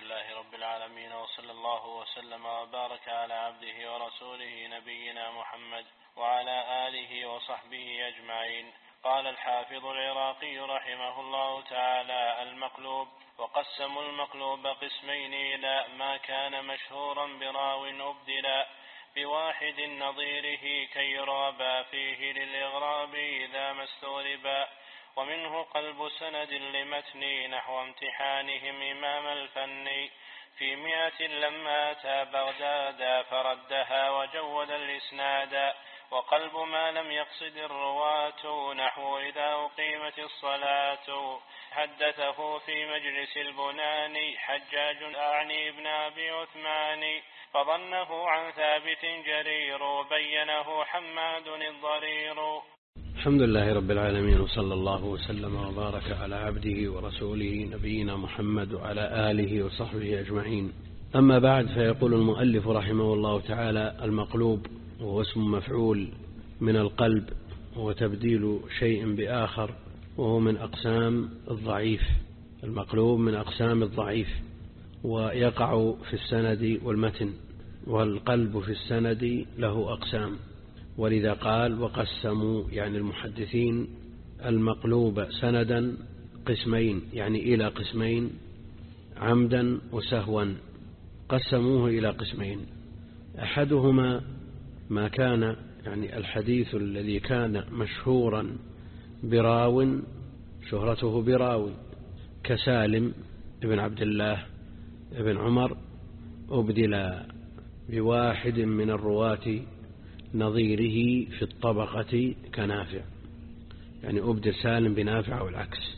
لله رب العالمين، وصلى الله وسلم وبارك على عبده ورسوله نبينا محمد وعلى آله وصحبه أجمعين. قال الحافظ العراقي رحمه الله تعالى: المقلوب. وقسموا المقلوب قسمين إلى ما كان مشهورا براو أبدلا بواحد نظيره كي يرغب فيه للإغراب إذا ما استغربا، ومنه قلب سند لمتن نحو امتحانهم إمام الفن في 100 لما أتى بغداد فردها وجود الإسناد، وقلب ما لم يقصد الرواة نحو إذا أقيمت الصلاة حدثه في مجلس البنان حجاج أعني ابن أبي عثمان فظنه عن ثابت جرير بينه حماد الضرير. الحمد لله رب العالمين، وصلى الله وسلم وبارك على عبده ورسوله نبينا محمد وعلى آله وصحبه أجمعين. أما بعد، فيقول المؤلف رحمه الله تعالى: المقلوب وهو اسم مفعول من القلب، وتبديل شيء بآخر، وهو من أقسام الضعيف. المقلوب من أقسام الضعيف، ويقع في السند والمتن، والقلب في السند له أقسام، ولذا قال: وقسموا، يعني المحدثين، المقلوب سندا قسمين، يعني إلى قسمين، عمدا وسهوا. قسموه إلى قسمين: أحدهما ما كان، يعني الحديث الذي كان مشهورا براو، شهرته براوي، كسالم ابن عبد الله ابن عمر، أبدل بواحد من الرواة نظيره في الطبقة كنافع، يعني أبدل سالم بنافع أو العكس.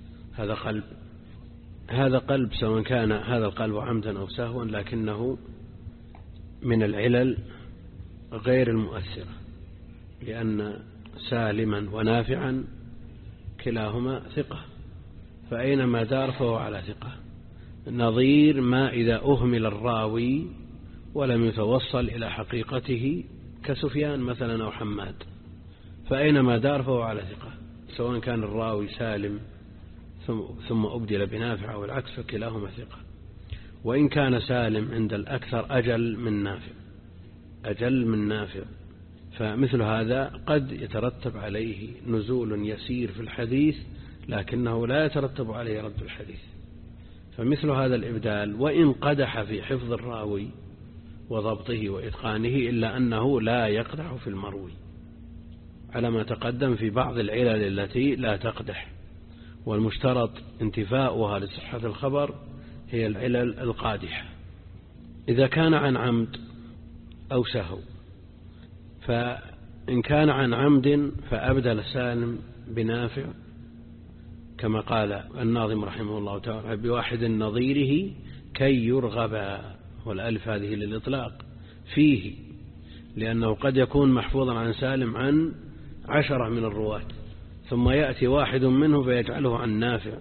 هذا قلب سواء كان هذا القلب عمدا أو سهوا، لكنه من العلل غير المؤثرة، لأن سالما ونافعا كلاهما ثقة، فأينما دار فهو على ثقة، نظير ما إذا أهمل الراوي ولم يتوصل إلى حقيقته، كسفيان مثلا أو حماد، فأينما دار فهو على ثقة، سواء كان الراوي سالم ثم أبدل بنافع أو العكس، فكلاهما ثقة. وإن كان سالم عند الأكثر أجل من نافع، فمثل هذا قد يترتب عليه نزول يسير في الحديث، لكنه لا يترتب عليه رد الحديث. فمثل هذا الإبدال وإن قدح في حفظ الراوي وضبطه وإتقانه، إلا أنه لا يقدح في المروي، على ما تقدم في بعض العلل التي لا تقدح، والمشترط انتفاؤها لصحة الخبر هي العلل القادحة. إذا كان عن عمد أو سهو، فإن كان عن عمد فأبدل سالم بنافع، كما قال الناظم رحمه الله تعالى: بواحد نظيره كي يرغب، والألف هذه للإطلاق فيه، لأنه قد يكون محفوظا عن سالم عن 10 من الرواة، ثم يأتي واحد منه فيجعله عن نافع.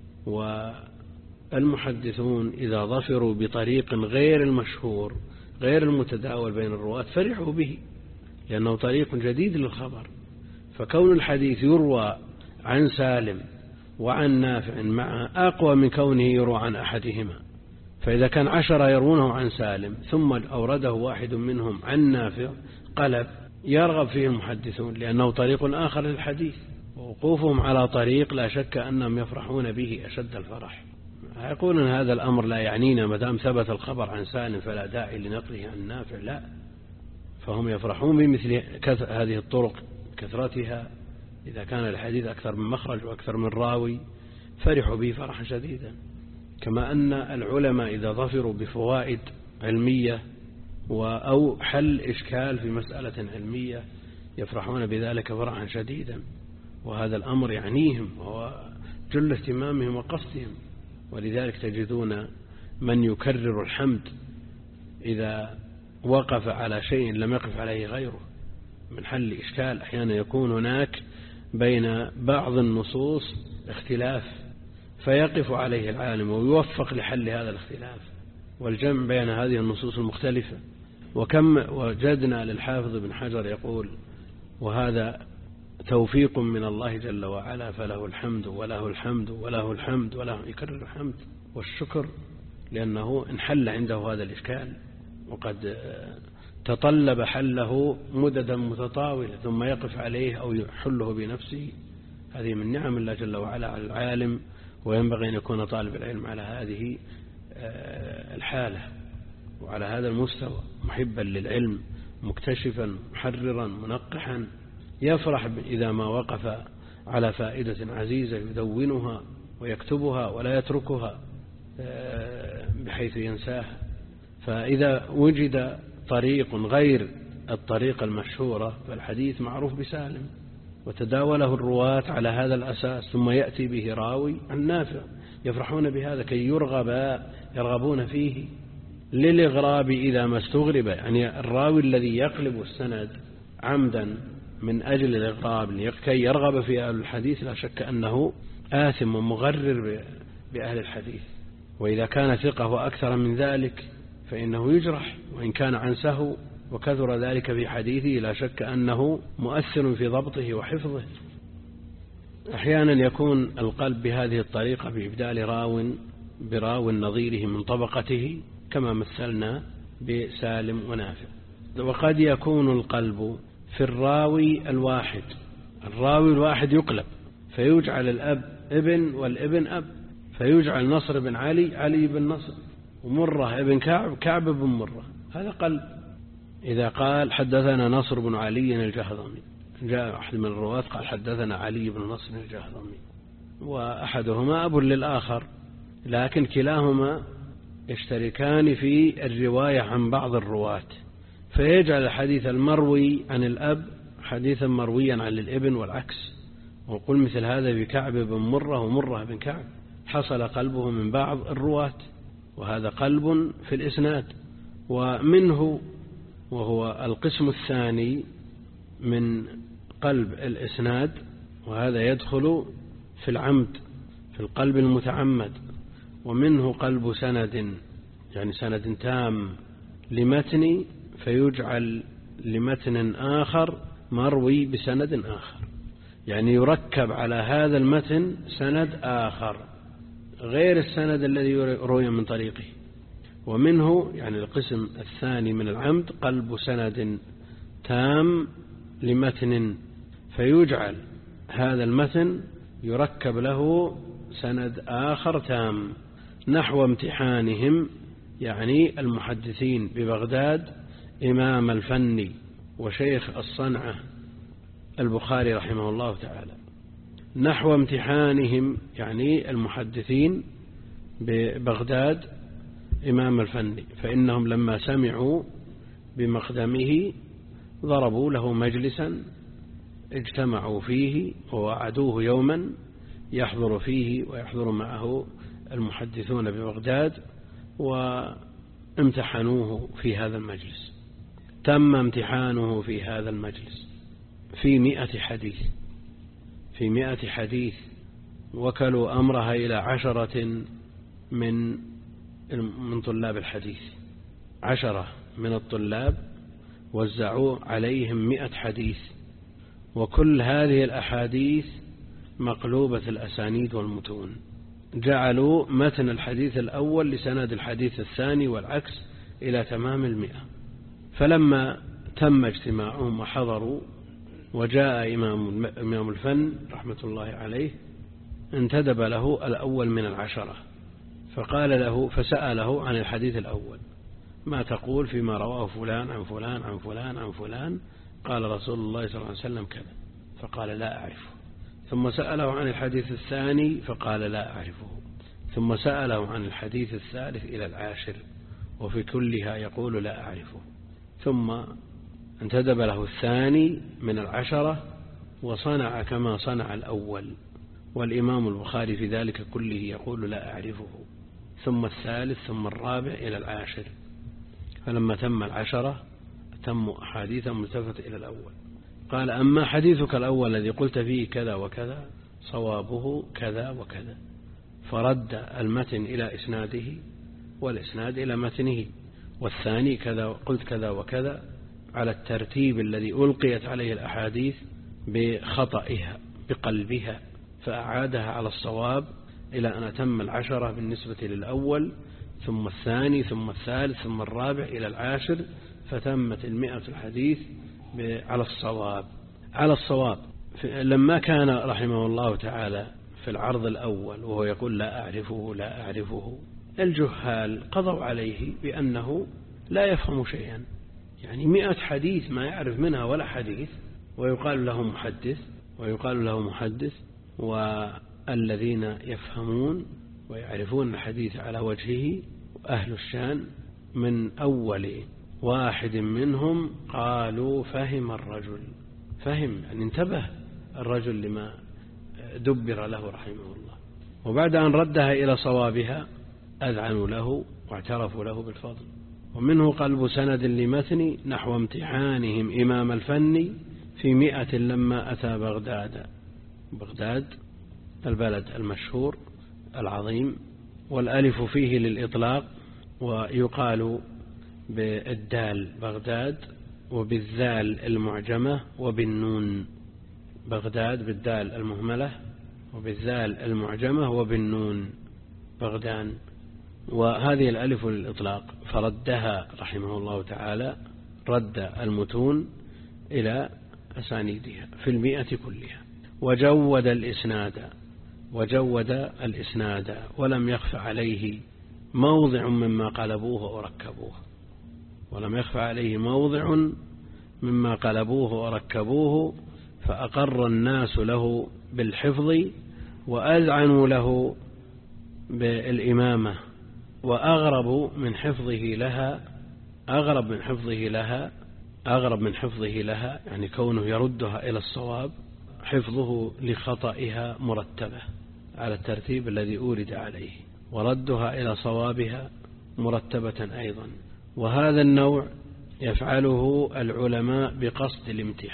والمحدثون إذا ظفروا بطريق غير المشهور غير المتداول بين الرواة فرحوا به، لأنه طريق جديد للخبر. فكون الحديث يروى عن سالم وعن نافع معه أقوى من كونه يروى عن أحدهما. فإذا كان 10 يروونه عن سالم ثم أورده واحد منهم عن نافع، قلب يرغب فيه المحدثون، لأنه طريق آخر للحديث، ووقوفهم على طريق لا شك أنهم يفرحون به أشد الفرح. يقولون هذا الأمر لا يعنينا، مدام ثبت الخبر عن سالم فلا داعي لنقله عن نافع. لا، فهم يفرحون بمثل هذه الطرق كثرتها. إذا كان الحديث أكثر من مخرج وأكثر من راوي فرحوا به فرحا شديدا. كما أن العلماء إذا ظفروا بفوائد علمية أو حل إشكال في مسألة علمية يفرحون بذلك فرحا شديدا، وهذا الأمر يعنيهم وهو جل اهتمامهم وقصدهم. ولذلك تجدون من يكرر الحمد إذا وقف على شيء لم يقف عليه غيره من حل إشكال. أحيانا يكون هناك بين بعض النصوص اختلاف، فيقف عليه العالم ويوفق لحل هذا الاختلاف والجمع بين هذه النصوص المختلفة. وكم وجدنا للحافظ ابن حجر يقول: وهذا توفيق من الله جل وعلا، فله الحمد وله الحمد وله الحمد وله، يكرر الحمد والشكر لأنه انحل عنده هذا الإشكال، وقد تطلب حله مددا متطاولة ثم يقف عليه أو يحله بنفسه. هذه من نعم الله جل وعلا على العالم، وينبغي أن يكون طالب العلم على هذه الحالة وعلى هذا المستوى، محبا للعلم، مكتشفا، محررا، منقحا، يفرح إذا ما وقف على فائدة عزيزة يدونها ويكتبها ولا يتركها بحيث ينساها. فإذا وجد طريق غير الطريقة المشهورة فالحديث معروف بسالم، وتداوله الرواة على هذا الأساس، ثم يأتي به راوي عن نافع، يفرحون بهذا كي يرغبون فيه. للإغراب إذا ما استغرب، يعني الراوي الذي يقلب السند عمدا من أجل الإغراب كي يرغب في أهل الحديث لا شك أنه آثم ومغرر بأهل الحديث. وإذا كان ثقة وأكثر من ذلك فإنه يجرح، وإن كان عن سهو وكثر ذلك في حديثه لا شك أنه مؤثر في ضبطه وحفظه. أحيانا يكون القلب بهذه الطريقة بإبدال براو نظيره من طبقته كما مثلنا بسالم ونافع. وقد يكون القلب في الراوي الواحد يقلب فيجعل الأب ابن والابن أب، فيجعل نصر بن علي بن نصر، ومرة ابن كعب بن مرة، هذا قلب. إذا قال حدثنا نصر بن علي الجهضمي، جاء أحد من الرواة قال حدثنا علي بن نصر الجهضمي، وأحدهما أب للآخر، لكن كلاهما يشتركان في الرواية عن بعض الرواة، فيجعل الحديث المروي عن الأب حديثا مرويا عن الابن والعكس. وقل مثل هذا بكعب بن مرة ومرة بن كعب، حصل قلبه من بعض الرواة، وهذا قلب في الإسناد. ومنه، وهو القسم الثاني من قلب الإسناد، وهذا يدخل في العمد، في القلب المتعمد. ومنه قلب سند، يعني سند تام لمتن فيجعل لمتن آخر مروي بسند آخر، يعني يركب على هذا المتن سند آخر غير السند الذي روي من طريقه. ومنه يعني القسم الثاني من العمد قلب سند تام لمتن فيجعل هذا المتن يركب له سند آخر تام، نحو امتحانهم، يعني المحدثين ببغداد إمام الفن وشيخ الصنعة البخاري رحمه الله تعالى. نحو امتحانهم يعني المحدثين ببغداد إمام الفن، فإنهم لما سمعوا بمقدمه ضربوا له مجلسا اجتمعوا فيه ووعدوه يوما يحضر فيه ويحضر معه المحدثون ببغداد، وامتحنوه في هذا المجلس. تم امتحانه في هذا المجلس في 100 حديث، وكلوا أمرها إلى 10 من طلاب الحديث. 10 من الطلاب وزعوا عليهم 100 حديث، وكل هذه الأحاديث مقلوبة الأسانيد والمتون، جعلوا متن الحديث الأول لسند الحديث الثاني والعكس إلى تمام 100. فلما تم اجتماعهم وحضروا وجاء إمام الفن رحمة الله عليه، انتدب له الأول من 10 فسأله عن الحديث الأول: ما تقول فيما رواه فلان عن فلان عن فلان عن فلان؟ قال رسول الله صلى الله عليه وسلم كذا، فقال لا أعرفه. ثم سأله عن الحديث الثاني فقال لا أعرفه. ثم سأله عن الحديث الثالث إلى 10، وفي كلها يقول لا أعرفه. ثم انتدب له الثاني من 10 وصنع كما صنع الأول، والإمام البخاري في ذلك كله يقول لا أعرفه. ثم الثالث ثم الرابع إلى 10، فلما تم 10 تم أحاديث ملتفتة إلى الأول. قال: أما حديثك الأول الذي قلت فيه كذا وكذا صوابه كذا وكذا، فرد المتن إلى إسناده والإسناد إلى متنه. والثاني كذا قلت كذا وكذا على الترتيب الذي ألقيت عليه الأحاديث بخطئها بقلبها، فأعادها على الصواب إلى أن أتم 10 بالنسبة للأول، ثم الثاني ثم الثالث ثم الرابع إلى العاشر، فتمت 100 الحديث على الصواب. لما كان رحمه الله تعالى في العرض الأول وهو يقول لا أعرفه، الجهال قضوا عليه بأنه لا يفهم شيئا، يعني 100 حديث ما يعرف منها ولا حديث ويقال له محدث. والذين يفهمون ويعرفون الحديث على وجهه أهل الشان من أول واحد منهم قالوا فهم الرجل، يعني انتبه الرجل لما دبر له رحمه الله. وبعد أن ردها إلى صوابها أذعنوا له واعترفوا له بالفضل. ومنه قلب سند لمتن نحو امتحانهم إمام الفن في 100 لما أتى بغداد البلد المشهور العظيم، والألف فيه للإطلاق، ويقال بالدال بغداد وبالذال المعجمة وبالنون، بغداد بالدال المهملة وبالذال المعجمة وبالنون بغدان، وهذه الألف للإطلاق. فردها رحمه الله تعالى، رد المتون إلى أسانيدها في 100 كلها، وجود الإسناد ولم يخف عليه موضع مما قلبوه وركبوه، فأقر الناس له بالحفظ وأذعنوا له بالإمامة. وأغرب من حفظه لها يعني كونه يردها إلى الصواب، حفظه لخطئها مرتبة على الترتيب الذي أورد عليه، وردها إلى صوابها مرتبة أيضا. وهذا النوع يفعله العلماء بقصد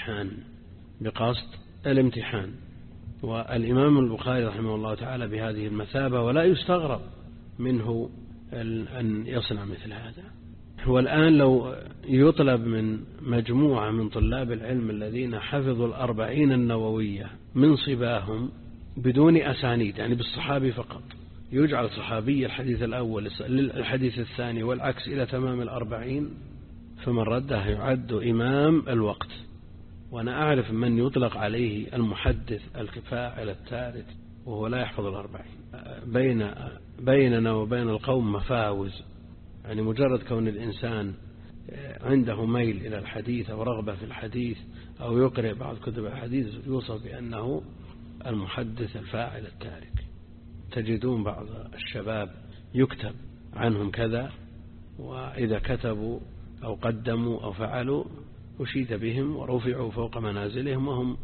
الامتحان. والإمام البخاري رحمه الله تعالى بهذه المثابة، ولا يستغرب منه أن يصنع مثل هذا. والآن لو يطلب من مجموعة من طلاب العلم الذين حفظوا 40 النووية من صباهم بدون أسانيد، يعني بالصحابي فقط، يجعل صحابي الحديث الأول للحديث الثاني والعكس إلى تمام 40، فمن رده يعد إمام الوقت. وأنا أعرف من يطلق عليه المحدث الفاعل الثالث وهو لا يحفظ 40. بيننا وبين القوم مفاوز، يعني مجرد كون الإنسان عنده ميل إلى الحديث أو رغبة في الحديث أو يقرأ بعض كتب الحديث يوصف بأنه المحدث الفاعل التارك. تجدون بعض الشباب يكتب عنهم كذا، وإذا كتبوا أو قدموا أو فعلوا أشيد بهم ورفعوا فوق منازلهم، وهم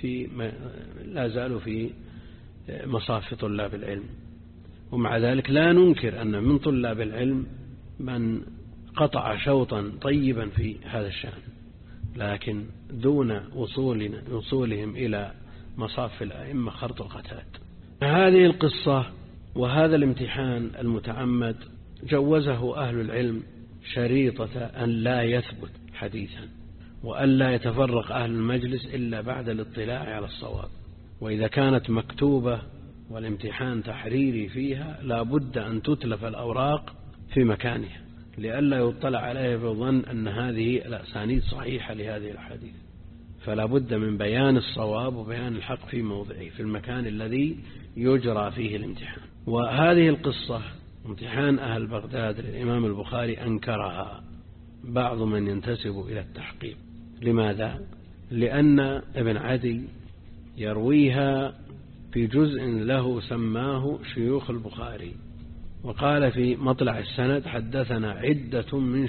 لا زالوا في مصاف طلاب العلم. ومع ذلك لا ننكر أن من طلاب العلم من قطع شوطا طيبا في هذا الشأن، لكن دون وصولهم إلى مصاف الأئمة خرط القتاد. هذه القصة وهذا الامتحان المتعمد جوزه أهل العلم شريطة أن لا يثبت حديثا، وأن لا يتفرق أهل المجلس إلا بعد الاطلاع على الصواب. وإذا كانت مكتوبة والامتحان تحريري فيها لا بد أن تتلف الأوراق في مكانها، لئلا يطلع عليها بظن أن هذه الأسانيد صحيحة لهذه الحديث. فلا بد من بيان الصواب وبيان الحق في موضعه في المكان الذي يجرى فيه الامتحان. وهذه القصة امتحان أهل بغداد للإمام البخاري أنكرها بعض من ينتسب إلى التحقيق. لماذا؟ لأن ابن عدي يرويها في جزء له سماه شيوخ البخاري، وقال في مطلع السند حدثنا عدة من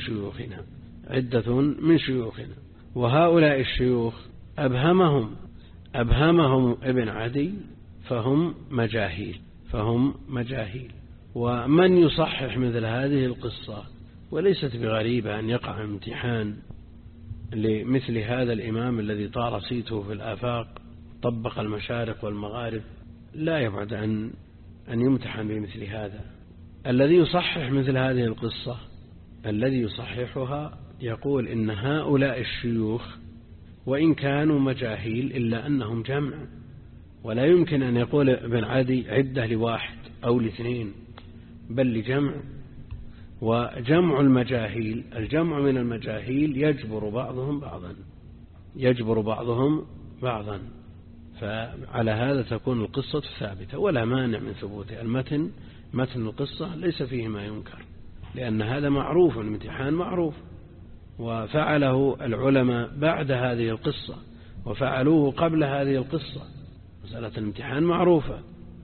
شيوخنا، وهؤلاء الشيوخ أبهمهم ابن عدي فهم مجاهيل. ومن يصحح مثل هذه القصة، وليست بغريبة أن يقع امتحان لمثل هذا الإمام الذي طار صيته في الآفاق، طبق المشارق والمغارب، لا يبعد أن يمتحن بمثل هذا. الذي يصحح مثل هذه القصة، الذي يصححها يقول إن هؤلاء الشيوخ وإن كانوا مجاهيل إلا أنهم جمع، ولا يمكن أن يقول ابن عدي عدة لواحد أو لاثنين، بل لجمع. وجمع المجاهيل، الجمع من المجاهيل يجبر بعضهم بعضا، فعلى هذا تكون القصة ثابتة ولا مانع من ثبوتها. متن القصة ليس فيه ما ينكر، لأن هذا معروف، الامتحان معروف، وفعله العلماء بعد هذه القصة وفعلوه قبل هذه القصة، مسألة الامتحان معروفة.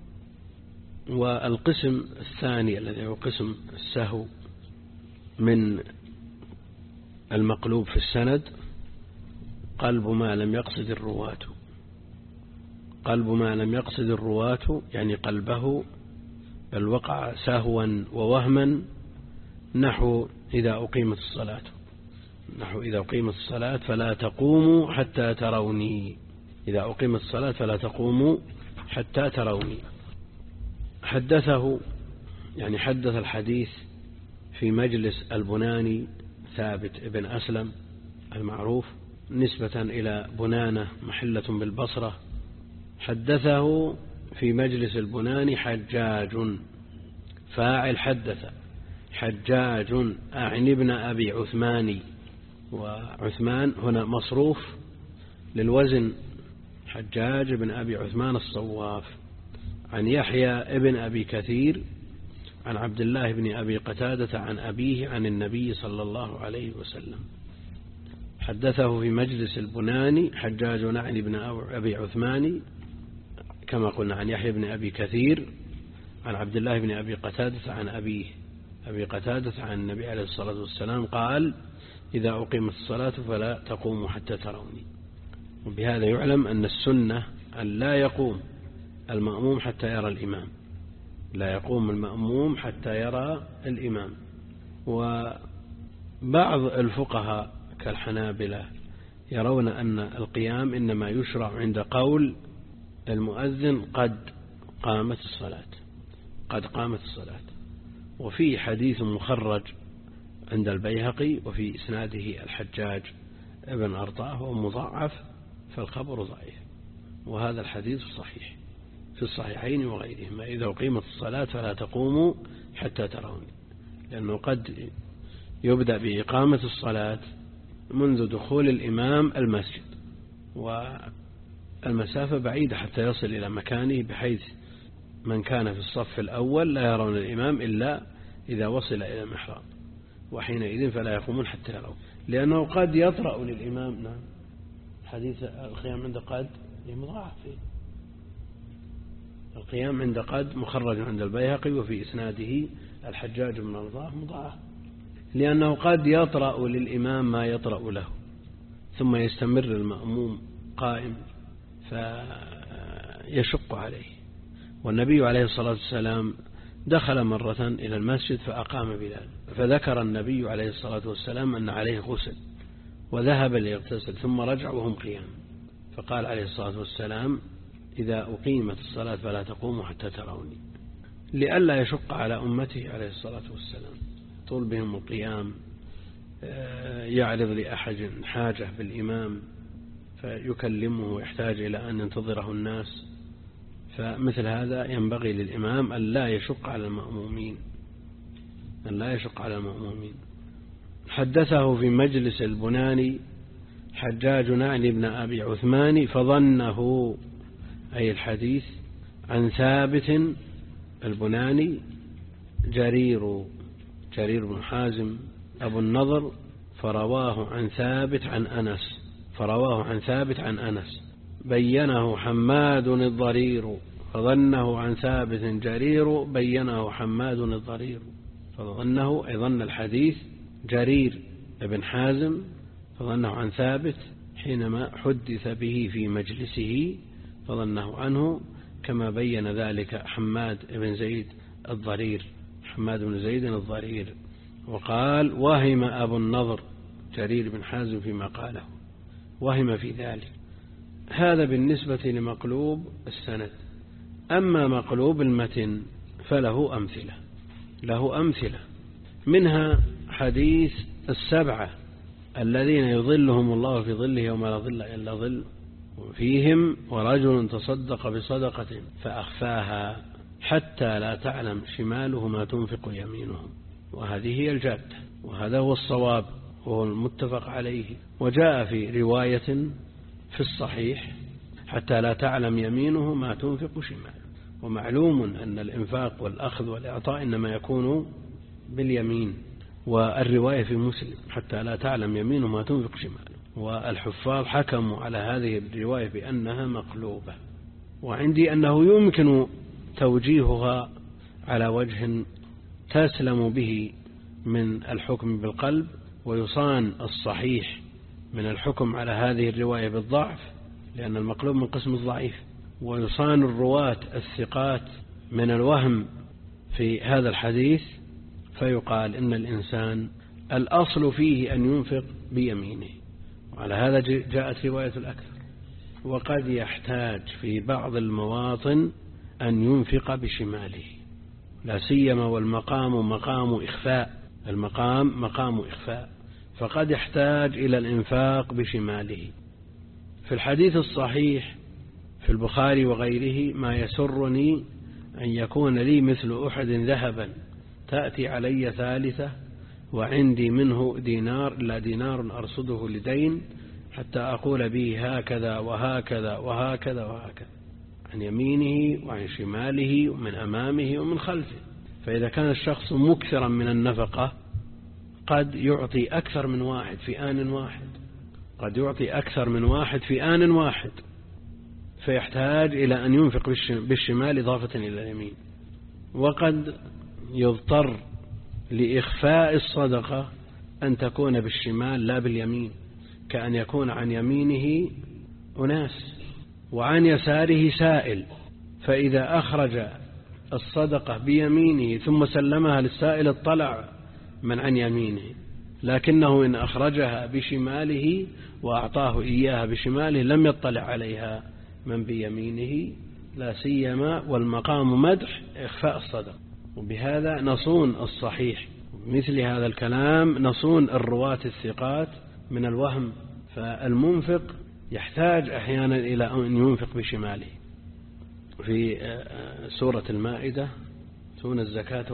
والقسم الثاني الذي هو قسم السهو من المقلوب في السند، قلب ما لم يقصد الرواة، يعني قلبه بل وقع سهوا ووهما، نحو إذا أقيمت الصلاة فلا تقوموا حتى تروني. إذا أقيمت الصلاة فلا تقوموا حتى تروني. حدثه يعني حدث الحديث في مجلس البناني ثابت ابن أسلم المعروف نسبة إلى بنانة محلة بالبصرة. حدثه في مجلس البناني حجاج، فاعل حدث حجاج أعني ابن أبي عثمان، وعثمان هنا مصروف للوزن، حجاج بن أبي عثمان الصواف، عن يحيى ابن أبي كثير عن عبد الله بن أبي قتادة عن أبيه عن النبي صلى الله عليه وسلم. حدثه في مجلس البناني حجاج أعني ابن أبي عثمان كما قلنا عن يحيى بن أبي كثير عن عبد الله بن أبي قتادة عن أبيه أبي قتادة عن النبي عليه الصلاة والسلام قال: إذا أقيمت الصلاة فلا تقوموا حتى تروني. وبهذا يعلم أن السنة أن لا يقوم المأموم حتى يرى الإمام، لا يقوم المأموم حتى يرى الإمام. وبعض الفقهاء كالحنابلة يرون أن القيام إنما يشرع عند قول المؤذن قد قامت الصلاة. وفي حديث مخرج عند البيهقي وفي إسناده الحجاج ابن أرطاه ومضاعف، فالخبر ضعيف، وهذا الحديث صحيح في الصحيحين وغيرهما: إذا أقيمت الصلاة فلا تقوموا حتى تروني، لأنه قد يبدأ بإقامة الصلاة منذ دخول الإمام المسجد، والمسافة بعيدة حتى يصل إلى مكانه، بحيث من كان في الصف الأول لا يرون الإمام إلا إذا وصل إلى المحراب، وحينئذ فلا يقومون حتى يروا، لأنه قد يطرأ للإمام. نعم، حديث القيام عند قد مضاعف فيه. القيام عند قد مخرج عند البيهقي وفي إسناده الحجاج بن أرطاه مضاعف، لأنه قد يطرأ للإمام ما يطرأ له، ثم يستمر المأموم قائم فيشق عليه. والنبي عليه الصلاة والسلام دخل مرة إلى المسجد فأقام بلال، فذكر النبي عليه الصلاة والسلام أن عليه غسل، وذهب ليغتسل، ثم رجع وهم قيام، فقال عليه الصلاة والسلام: إذا أقيمت الصلاة فلا تقوموا حتى تروني، لئلا يشق على أمته عليه الصلاة والسلام، طول بهم القيام، يعرض لأحد حاجة بالإمام فيكلمه ويحتاج إلى أن ينتظره الناس، فمثل هذا ينبغي للإمام أن لا يشق على المأمومين. حدثه في مجلس البناني حجاج أعني ابن أبي عثمان فظنه، أي الحديث، عن ثابت البناني جرير بن حازم أبو النضر، فرواه عن ثابت عن أنس بينه حماد الضرير، فظنه عن ثابت جرير بينه حماد الضرير، فظنه أي ظن الحديث جرير بن حازم، فظنه عن ثابت حينما حدث به في مجلسه، فظنه عنه، كما بين ذلك حماد بن زيد الضرير، وقال: وهم أبو النضر جرير بن حازم فيما قاله، وهم في ذلك. هذا بالنسبة لمقلوب السند. أما مقلوب المتن فله أمثلة، منها حديث السبعة الذين يظلهم الله في ظله يوم لا ظل إلا ظل، فيهم ورجل تصدق بصدقة فأخفاها حتى لا تعلم شماله ما تنفق يمينه. وهذه هي الجادة، وهذا هو الصواب وهو المتفق عليه. وجاء في رواية في الصحيح حتى لا تعلم يمينه ما تنفق شماله. ومعلوم أن الإنفاق والأخذ والإعطاء إنما يكون باليمين. والرواية في مسلم حتى لا تعلم يمينه ما تنفق شماله. والحفاظ حكموا على هذه الرواية بأنها مقلوبة، وعندي أنه يمكن توجيهها على وجه تسلم به من الحكم بالقلب، ويصان الصحيح من الحكم على هذه الرواية بالضعف، لأن المقلوب من قسم الضعيف، ويصان الرواة الثقات من الوهم في هذا الحديث، فيقال إن الإنسان الأصل فيه أن ينفق بيمينه. وعلى هذا جاءت رواية الأكثر. وقد يحتاج في بعض المواطن أن ينفق بشماله، لا سيما والمقام مقام إخفاء، المقام مقام إخفاء، فقد يحتاج إلى الإنفاق بشماله. في الحديث الصحيح في البخاري وغيره: ما يسرني أن يكون لي مثل أحد ذهبا تأتي علي ثالثة وعندي منه دينار لا دينار أرصده لدين حتى أقول به هكذا وهكذا وهكذا وهكذا، عن يمينه وعن شماله ومن أمامه ومن خلفه. فإذا كان الشخص مكثرا من النفقة قد يعطي أكثر من واحد في آن واحد، قد يعطي أكثر من واحد في آن واحد، فيحتاج إلى أن ينفق بالشمال إضافة إلى اليمين. وقد يضطر لإخفاء الصدقة أن تكون بالشمال لا باليمين، كأن يكون عن يمينه أناس وعن يساره سائل، فإذا أخرج الصدقة بيمينه ثم سلمها للسائل اطلع من عن يمينه، لكنه إن أخرجها بشماله وأعطاه إياها بشماله لم يطلع عليها من بيمينه، لا سيما والمقام مدح إخفاء الصدقة. وبهذا نصون الصحيح، مثل هذا الكلام نصون الرواة الثقات من الوهم. فالمنفق يحتاج أحيانا إلى أن ينفق بشماله. في سورة المائدة: يؤتون الزكاة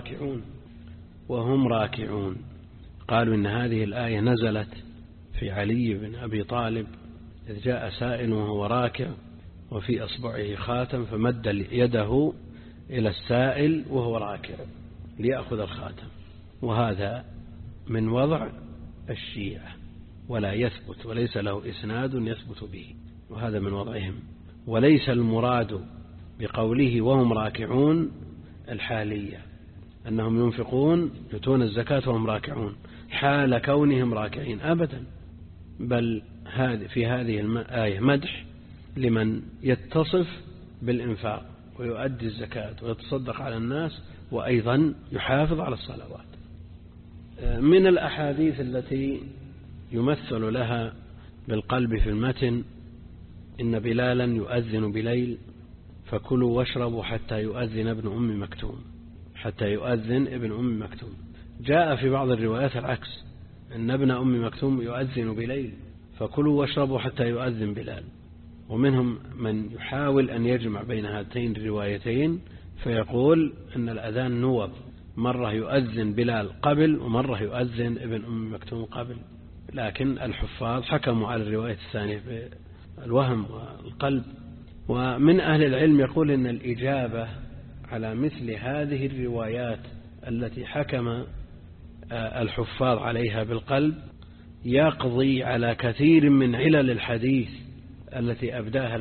وهم راكعون. قالوا إن هذه الآية نزلت في علي بن أبي طالب إذ جاء سائل وهو راكع وفي أصبعه خاتم فمد يده إلى السائل وهو راكع ليأخذ الخاتم، وهذا من وضع الشيعة ولا يثبت وليس له إسناد يثبت به، وهذا من وضعهم. وليس المراد بقوله وهم راكعون الحالية أنهم ينفقون يؤتون الزكاة وهم راكعون حال كونهم راكعين أبدا، بل في هذه الآية مدح لمن يتصف بالإنفاق ويؤدي الزكاة ويتصدق على الناس وأيضا يحافظ على الصلوات. من الأحاديث التي يمثل لها بالقلب في المتن: إن بلالا يؤذن بليل فكلوا واشربوا حتى يؤذن ابن أم مكتوم. جاء في بعض الروايات العكس: إن ابن أم مكتوم يؤذن بليل فكلوا واشربوا حتى يؤذن بلال. ومنهم من يحاول أن يجمع بين هاتين الروايتين فيقول أن الأذان نوب، مرة يؤذن بلال قبل ومرة يؤذن ابن أم مكتوم قبل، لكن الحفاظ حكموا على الرواية الثانية بالوهم والقلب. ومن أهل العلم يقول إن الإجابة على مثل هذه الروايات التي حكم الحفاظ عليها بالقلب يقضي على كثير من علل الحديث التي أبداها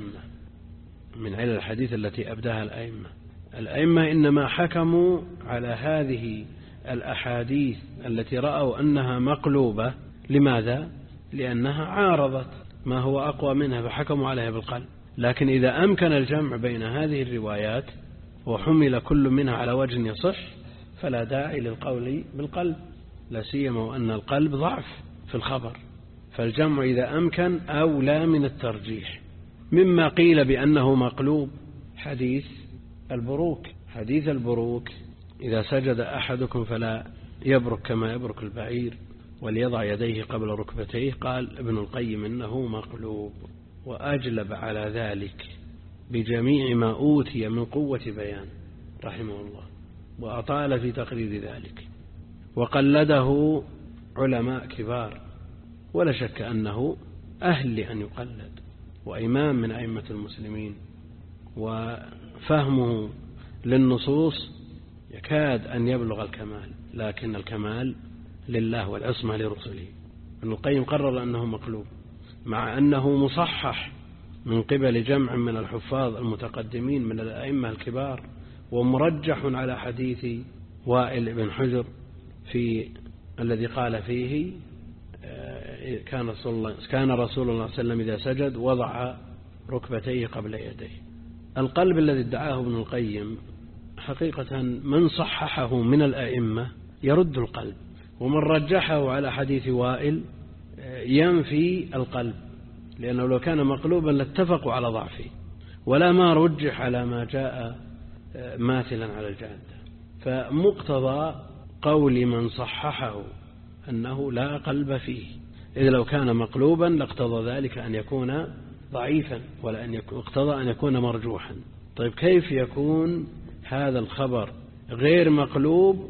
الأئمة. الأئمة إنما حكموا على هذه الأحاديث التي رأوا أنها مقلوبة. لماذا؟ لأنها عارضت ما هو أقوى منها فحكموا عليها بالقلب. لكن إذا أمكن الجمع بين هذه الروايات وحمل كل منها على وجه يصح فلا داعي للقول بالقلب، لا سيما وأن القلب ضعف في الخبر، فالجمع إذا أمكن أولى من الترجيح. مما قيل بأنه مقلوب حديث البروك: إذا سجد أحدكم فلا يبرك كما يبرك البعير وليضع يديه قبل ركبتيه. قال ابن القيم إنه مقلوب، وأجلب على ذلك بجميع ما أوتي من قوة بيان رحمه الله. وأطال في تقرير ذلك، وقلده علماء كبار، ولا شك أنه أهل لأن يقلد، وإمام من أئمة المسلمين، وفهمه للنصوص يكاد أن يبلغ الكمال، لكن الكمال لله والعصمة لرسله. ابن القيم قرر أنه مقلوب، مع أنه مصحح من قبل جمع من الحفاظ المتقدمين من الأئمة الكبار، ومرجح على حديث وائل بن حجر في الذي قال فيه كان رسول الله صلى الله عليه وسلم إذا سجد وضع ركبتيه قبل يديه. القلب الذي ادعاه ابن القيم حقيقة من صححه من الأئمة يرد القلب، ومن رجحه على حديث وائل ينفي القلب، لأنه لو كان مقلوبا لاتفقوا على ضعفه، ولا ما رجح على ما جاء ماثلا على الجادة. فمقتضى قول من صححه أنه لا قلب فيه، إذا لو كان مقلوبا لاقتضى ذلك أن يكون ضعيفا، ولا أن اقتضى أن يكون مرجوحا. طيب كيف يكون هذا الخبر غير مقلوب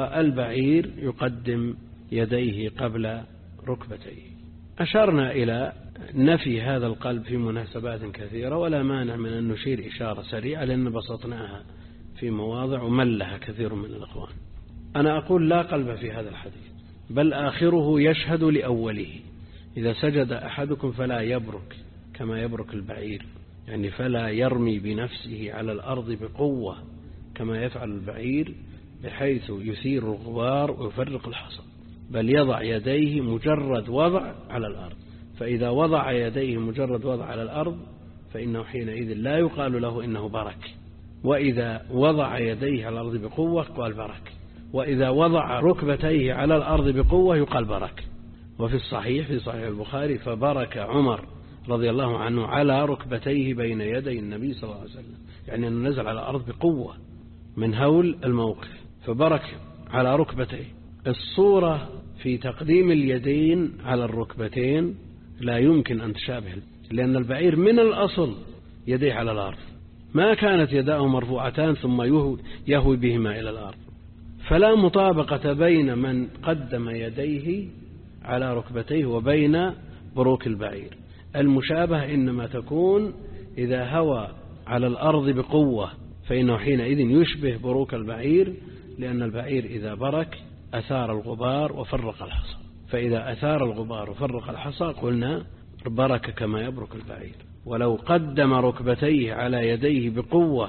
والبعير يقدم يديه قبل ركبتيه؟ أشرنا إلى نفي هذا القلب في مناسبات كثيرة، ولا مانع من أن نشير إشارة سريعة لأن بسطناها في مواضع وملها كثير من الأخوان. أنا أقول لا قلب في هذا الحديث، بل آخره يشهد لأوله. إذا سجد أحدكم فلا يبرك كما يبرك البعير، يعني فلا يرمي بنفسه على الأرض بقوة كما يفعل البعير بحيث يثير الغبار ويفرق الحصى، بل يضع يديه مجرد وضع على الأرض. فإذا وضع يديه مجرد وضع على الأرض فإنه حينئذ لا يقال له إنه برك، وإذا وضع يديه على الأرض بقوة قال برك، وإذا وضع ركبتيه على الأرض بقوة يقال برك. وفي الصحيح في صحيح البخاري فبرك عمر رضي الله عنه على ركبتيه بين يدي النبي صلى الله عليه وسلم، يعني أنه نزل على الأرض بقوة من هول الموقف، فبرك على ركبتيه. الصورة في تقديم اليدين على الركبتين لا يمكن أن تشابه، لأن البعير من الأصل يديه على الأرض، ما كانت يداه مرفوعتان ثم يهوي بهما إلى الأرض، فلا مطابقة بين من قدم يديه على ركبتيه وبين بروك البعير. المشابهة إنما تكون إذا هوى على الأرض بقوة، فإنه حينئذ يشبه بروك البعير، لأن البعير إذا برك أثار الغبار وفرق الحصى، فإذا أثار الغبار وفرق الحصى قلنا برك كما يبرك البعير. ولو قدم ركبتيه على يديه بقوة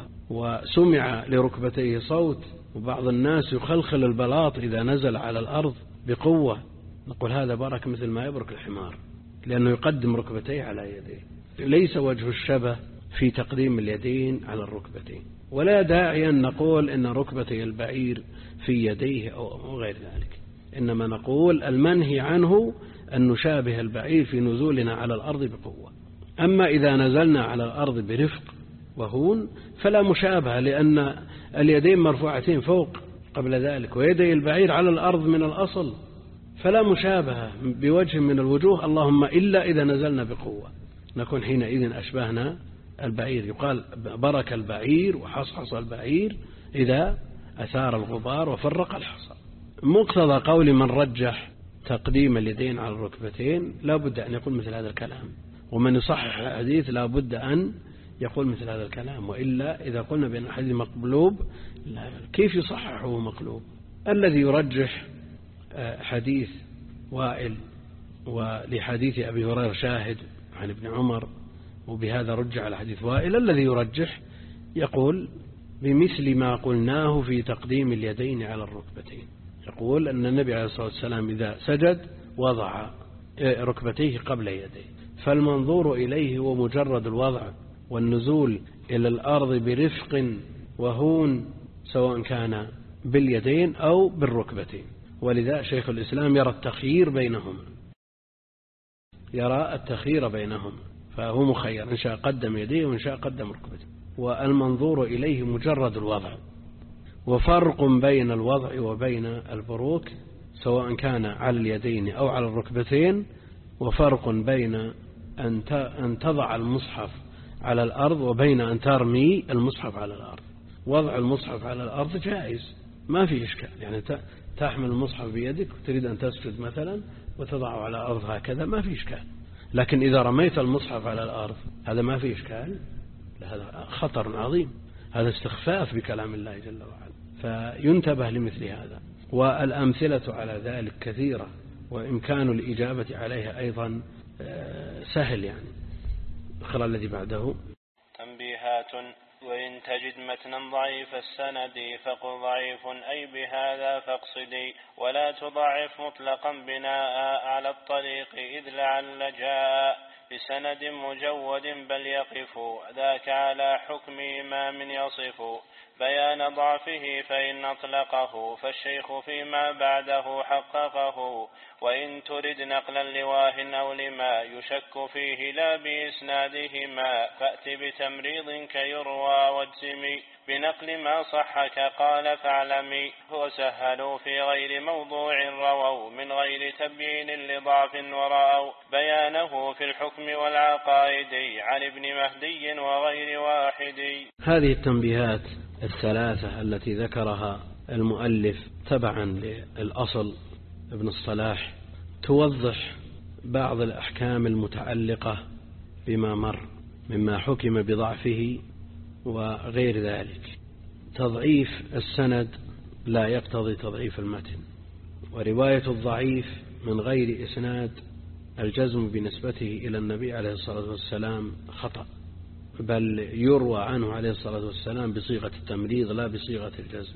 وسمع لركبتيه صوت، وبعض الناس يخلخل البلاط إذا نزل على الأرض بقوة، نقول هذا برك مثل ما يبرك الحمار، لأنه يقدم ركبتيه على يديه. ليس وجه الشبه في تقديم اليدين على الركبتين، ولا داعي أن نقول إن ركبتي البعير في يديه أو غير ذلك، إنما نقول المنهي عنه أن نشابه البعير في نزولنا على الأرض بقوة. أما إذا نزلنا على الأرض برفق وهون فلا مشابهة، لأن اليدين مرفوعتين فوق قبل ذلك، ويدي البعير على الأرض من الأصل، فلا مشابهة بوجه من الوجوه، اللهم إلا إذا نزلنا بقوة، نكون حينئذ أشبهنا البعير. يقال برك البعير وحصحص البعير إذا أثار الغبار وفرق الحصى. مقتضى قول من رجح تقديم اليدين على الركبتين لا بد أن يقول مثل هذا الكلام، ومن يصحح الحديث لا بد أن يقول مثل هذا الكلام، وإلا إذا قلنا بأن الحديث مقلوب كيف يصححه مقلوب؟ الذي يرجح حديث وائل ولحديث أبي هريرة شاهد عن ابن عمر، وبهذا رجع على حديث وائل، الذي يرجح يقول بمثل ما قلناه في تقديم اليدين على الركبتين، يقول أن النبي عليه الصلاة والسلام إذا سجد وضع ركبتيه قبل يديه، فالمنظور إليه هو مجرد الوضع والنزول إلى الأرض برفق وهون، سواء كان باليدين أو بالركبتين. ولذا شيخ الإسلام يرى التخيير بينهم، فهو مخير، إن شاء قدم يديه وإن شاء قدم ركبته، والمنظور إليه مجرد الوضع. وفرق بين الوضع وبين البروك سواء كان على اليدين أو على الركبتين، وفرق بين أن تضع المصحف على الأرض وبين أن ترمي المصحف على الأرض. وضع المصحف على الأرض جائز ما في إشكال، يعني تحمل المصحف بيدك وتريد أن تسجد مثلا وتضعه على الأرض هكذا ما في إشكال. لكن إذا رميت المصحف على الأرض هذا ما في إشكال، هذا خطر عظيم، هذا استخفاف بكلام الله جل وعلا، فينتبه لمثل هذا. والأمثلة على ذلك كثيرة، وإمكان الإجابة عليها أيضا سهل. يعني اقرأ الذي بعده. تنبيهات: وإن تجد متنا ضعيف السند فقل ضعيف أي بهذا فاقصدي، ولا تضعف مطلقا بناء على الطريق إذ لعل جاء بسند مجود بل يقف ذاك على حكم إمام يصف بيان ضعفه فإن أطلقه فالشيخ فيما بعده حققه، وإن ترد نقلا لواه أو لما يشك فيه لا بإسنادهما فأت بتمريض كيروى واجزمي بنقل ما صحك قال فاعلمي، وسهلوا في غير موضوع رووا من غير تبيين لضعف ورأوا بيانه في الحكم والعقائد عن ابن مهدي وغير واحد. هذه التنبيهات الثلاثة التي ذكرها المؤلف تبعا للأصل ابن الصلاح توضح بعض الأحكام المتعلقة بما مر مما حكم بضعفه وغير ذلك. تضعيف السند لا يقتضي تضعيف المتن، ورواية الضعيف من غير إسناد الجزم بنسبته إلى النبي عليه الصلاة والسلام خطأ، بل يروى عنه عليه الصلاة والسلام بصيغة التمريض لا بصيغة الجزم.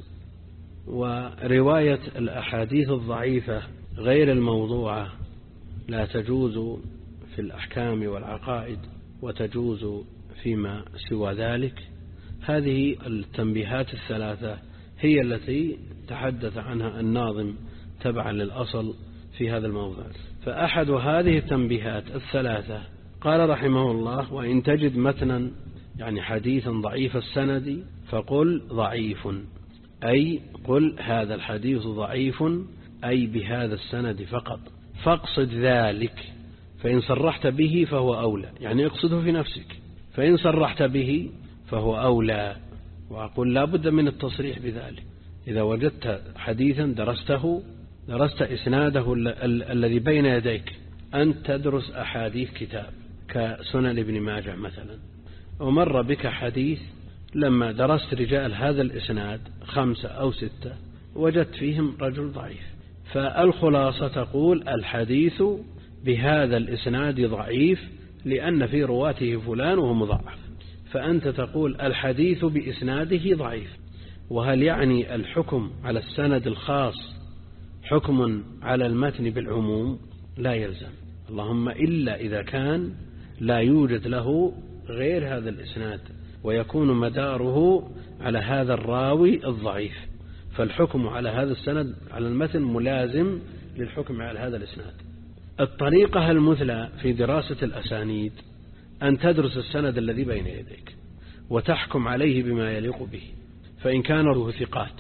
ورواية الأحاديث الضعيفة غير الموضوعة لا تجوز في الأحكام والعقائد وتجوز فيما سوى ذلك. هذه التنبيهات الثلاثة هي التي تحدث عنها الناظم تبعا للأصل في هذا الموضوع. فأحد هذه التنبيهات الثلاثة قال رحمه الله: وإن تجد متنا يعني حديثا ضعيف السند فقل ضعيف، أي قل هذا الحديث ضعيف أي بهذا السند فقط، فاقصد ذلك، فإن صرحت به فهو أولى، يعني اقصده في نفسك، فإن صرحت به فهو أولى. وأقول لا بد من التصريح بذلك. إذا وجدت حديثا درست إسناده الذي بين يديك، أن تدرس أحاديث كتاب كسنن ابن ماجه مثلا، ومر بك حديث لما درست رجال هذا الإسناد 5 أو 6 وجدت فيهم رجل ضعيف، فالخلاصة تقول الحديث بهذا الإسناد ضعيف لأن في رواته فلان وهو مضعف، فأنت تقول الحديث بإسناده ضعيف. وهل يعني الحكم على السند الخاص حكم على المتن بالعموم؟ لا يلزم، اللهم إلا إذا كان لا يوجد له غير هذا الإسناد ويكون مداره على هذا الراوي الضعيف، فالحكم على هذا السند على المتن ملازم للحكم على هذا الإسناد. الطريقة المثلى في دراسة الأسانيد أن تدرس السند الذي بين يديك وتحكم عليه بما يليق به، فإن كانوا ثقات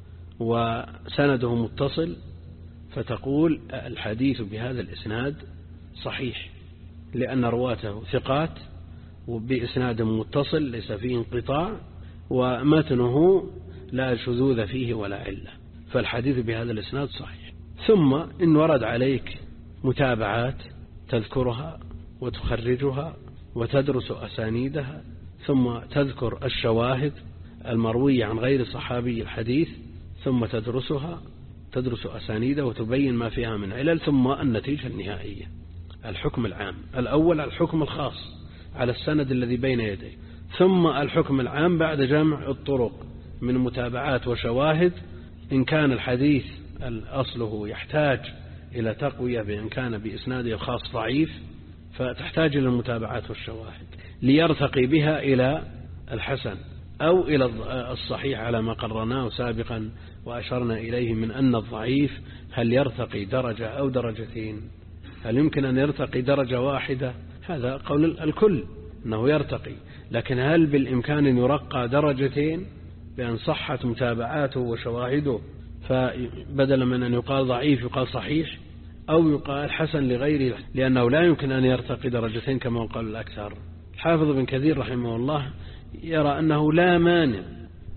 وسنده متصل فتقول الحديث بهذا الإسناد صحيح لأن رواته ثقات وبإسناد متصل ليس فيه انقطاع ومتنه لا شذوذ فيه ولا علة، فالحديث بهذا الإسناد صحيح. ثم إن ورد عليك متابعات تذكرها وتخرجها وتدرس أسانيدها، ثم تذكر الشواهد المروية عن غير صحابي الحديث ثم تدرس أسانيده وتبين ما فيها من علل، ثم النتيجة النهائية الحكم العام. الأول الحكم الخاص على السند الذي بين يديه، ثم الحكم العام بعد جمع الطرق من متابعات وشواهد. إن كان الحديث أصله يحتاج إلى تقوية بأن كان بإسناده الخاص ضعيف فتحتاج إلى المتابعات والشواهد ليرتقي بها إلى الحسن أو إلى الصحيح على ما قررناه سابقا وأشرنا إليه من أن الضعيف هل يرتقي درجة أو درجتين، هل يمكن أن يرتقي درجة واحدة؟ هذا قول الكل أنه يرتقي، لكن هل بالإمكان أن يرقى درجتين بأن صحت متابعاته وشواهده فبدلا من أن يقال ضعيف يقال صحيح أو يقال حسن لغيره، لأنه لا يمكن أن يرتقي درجتين كما قال الأكثر. الحافظ بن كثير رحمه الله يرى أنه لا مانع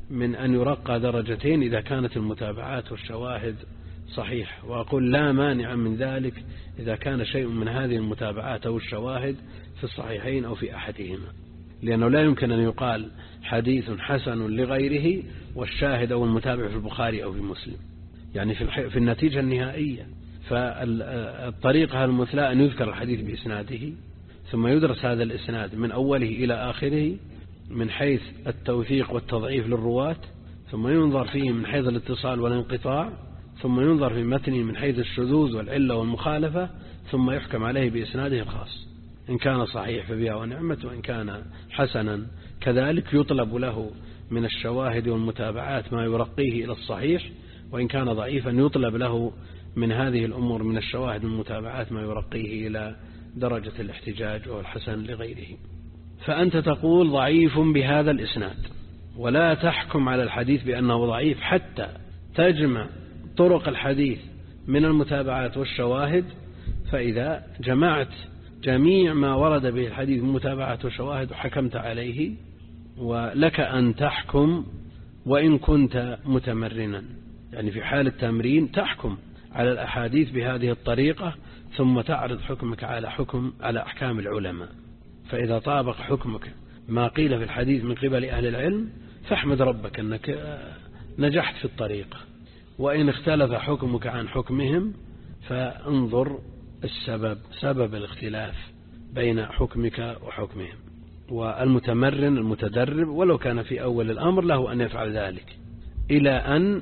من أن يرقى درجتين إذا كانت المتابعات والشواهد صحيح، وأقول لا مانع من ذلك إذا كان شيء من هذه المتابعات أو الشواهد في الصحيحين أو في أحدهما، لأنه لا يمكن أن يقال حديث حسن لغيره والشاهد أو المتابع في البخاري أو في مسلم، يعني في النتيجة النهائية. فالطريقة المثلى أن يذكر الحديث بإسناده ثم يدرس هذا الإسناد من أوله إلى آخره من حيث التوثيق والتضعيف للرواة، ثم ينظر فيه من حيث الاتصال والانقطاع، ثم ينظر في متنه من حيث الشذوذ والعلة والمخالفة، ثم يحكم عليه بإسناده الخاص. إن كان صحيح فبها ونعمت، وإن كان حسنا كذلك يطلب له من الشواهد والمتابعات ما يرقيه إلى الصحيح، وإن كان ضعيفا يطلب له من هذه الأمور من الشواهد والمتابعات ما يرقيه إلى درجة الاحتجاج والحسن لغيره. فأنت تقول ضعيف بهذا الإسناد، ولا تحكم على الحديث بأنه ضعيف حتى تجمع طرق الحديث من المتابعات والشواهد. فإذا جمعت جميع ما ورد به الحديث من متابعات وشواهد وحكمت عليه، ولك أن تحكم وإن كنت متمرنا، يعني في حال التمرين تحكم على الأحاديث بهذه الطريقة، ثم تعرض حكمك على أحكام العلماء. فإذا طابق حكمك ما قيل في الحديث من قبل أهل العلم فاحمد ربك أنك نجحت في الطريقة، وإن اختلف حكمك عن حكمهم فانظر سبب الاختلاف بين حكمك وحكمهم. والمتمرن المتدرب ولو كان في أول الأمر له أن يفعل ذلك إلى أن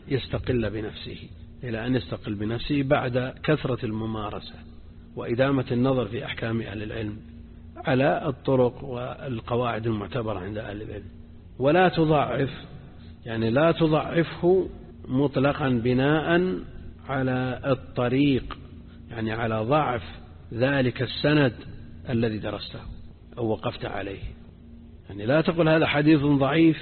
يستقل بنفسه بعد كثرة الممارسة وإدامة النظر في أحكام أهل العلم على الطرق والقواعد المعتبرة عند أهل العلم. ولا تضعف، يعني لا تضعفه مطلقا بناء على الطريق، يعني على ضعف ذلك السند الذي درسته أو وقفت عليه. يعني لا تقول هذا حديث ضعيف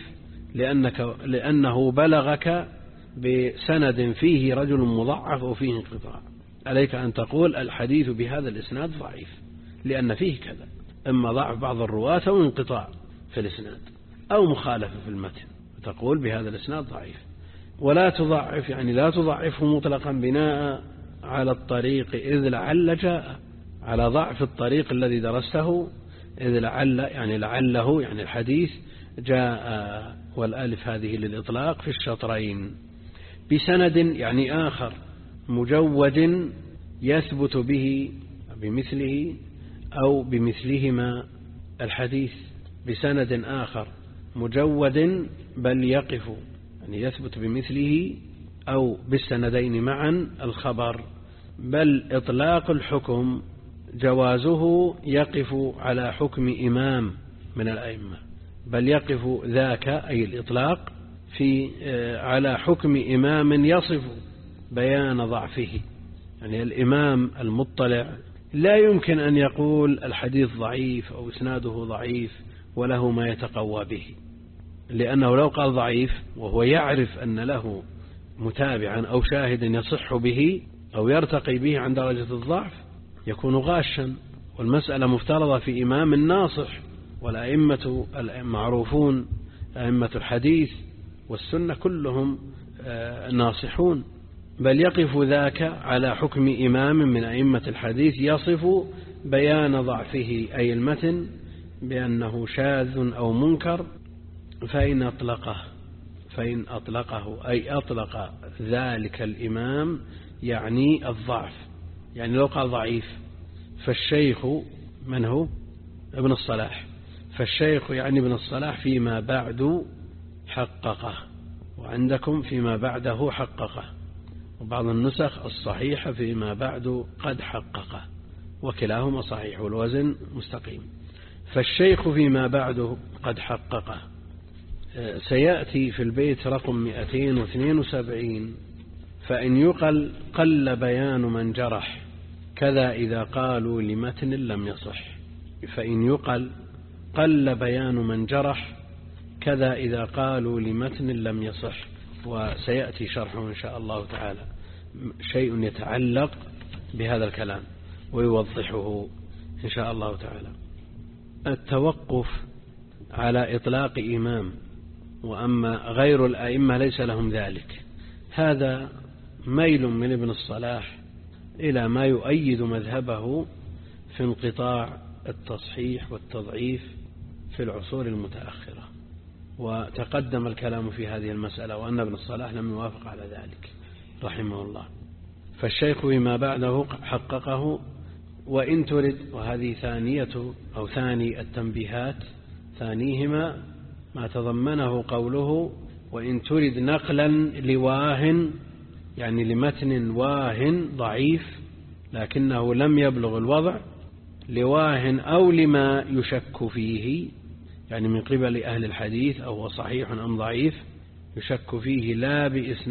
لأنه بلغك بسند فيه رجل مضعف أو فيه انقطاع. عليك أن تقول الحديث بهذا الإسناد ضعيف لأن فيه كذا، إما ضعف بعض الرواة أو انقطاع في الإسناد أو مخالفة في المتن، تقول بهذا الإسناد ضعيف. ولا تضعف، يعني لا تضعفه مطلقا بناء على الطريق إذ لعل جاء، على ضعف الطريق الذي درسته، إذ لعل يعني لعله، يعني الحديث جاء والألف هذه للإطلاق في الشطرين بسند يعني آخر مجود يثبت به بمثله أو بمثلهما الحديث، بسند آخر مجود بل يقف، يعني يثبت بمثله أو بالسندين معا الخبر، بل إطلاق الحكم جوازه يقف على حكم إمام من الأئمة، بل يقف ذاك أي الإطلاق على حكم إمام يصف بيان ضعفه. يعني الإمام المطلع لا يمكن أن يقول الحديث ضعيف أو إسناده ضعيف وله ما يتقوى به، لأنه لو قال ضعيف وهو يعرف أن له متابعا أو شاهد يصح به أو يرتقي به عن درجة الضعف يكون غاشا. والمسألة مفترضة في إمام ناصح، والأئمة المعروفون أئمة الحديث والسنة كلهم ناصحون، بل يقف ذاك على حكم إمام من أئمة الحديث يصف بيان ضعفه أي المتن بأنه شاذ أو منكر، فإن أطلقه أي أطلق ذلك الإمام يعني الضعف. يعني لو قال ضعيف فالشيخ من هو؟ ابن الصلاح، فالشيخ يعني ابن الصلاح فيما بعد حققه، وعندكم فيما بعده حققه، وبعض النسخ الصحيحة فيما بعد قد حققه، وكلاهما صحيح والوزن مستقيم. فالشيخ فيما بعد قد حققه. سيأتي في البيت رقم 272 فإن يقل قل بيان من جرح كذا إذا قالوا لمتن لم يصح. فإن يقل قل بيان من جرح كذا إذا قالوا لمتن لم يصح. وسيأتي شرحه إن شاء الله تعالى، شيء يتعلق بهذا الكلام ويوضحه إن شاء الله تعالى. التوقف على إطلاق إمام وأما غير الأئمة ليس لهم ذلك. هذا ميل من ابن الصلاح إلى ما يؤيد مذهبه في انقطاع التصحيح والتضعيف في العصور المتأخرة، وتقدم الكلام في هذه المسألة وأن ابن الصلاح لم يوافق على ذلك رحمه الله. فالشيخ بما بعده حققه. وإن ترد، وهذه ثاني التنبيهات، ثانيهما ما تضمنه قوله وإن ترد نقلا لواه، يعني لمتن واه ضعيف لكنه لم يبلغ الوضع، لواه أو لما يشك فيه، يعني من قبل أهل الحديث أو هو صحيح أم ضعيف يشك فيه لا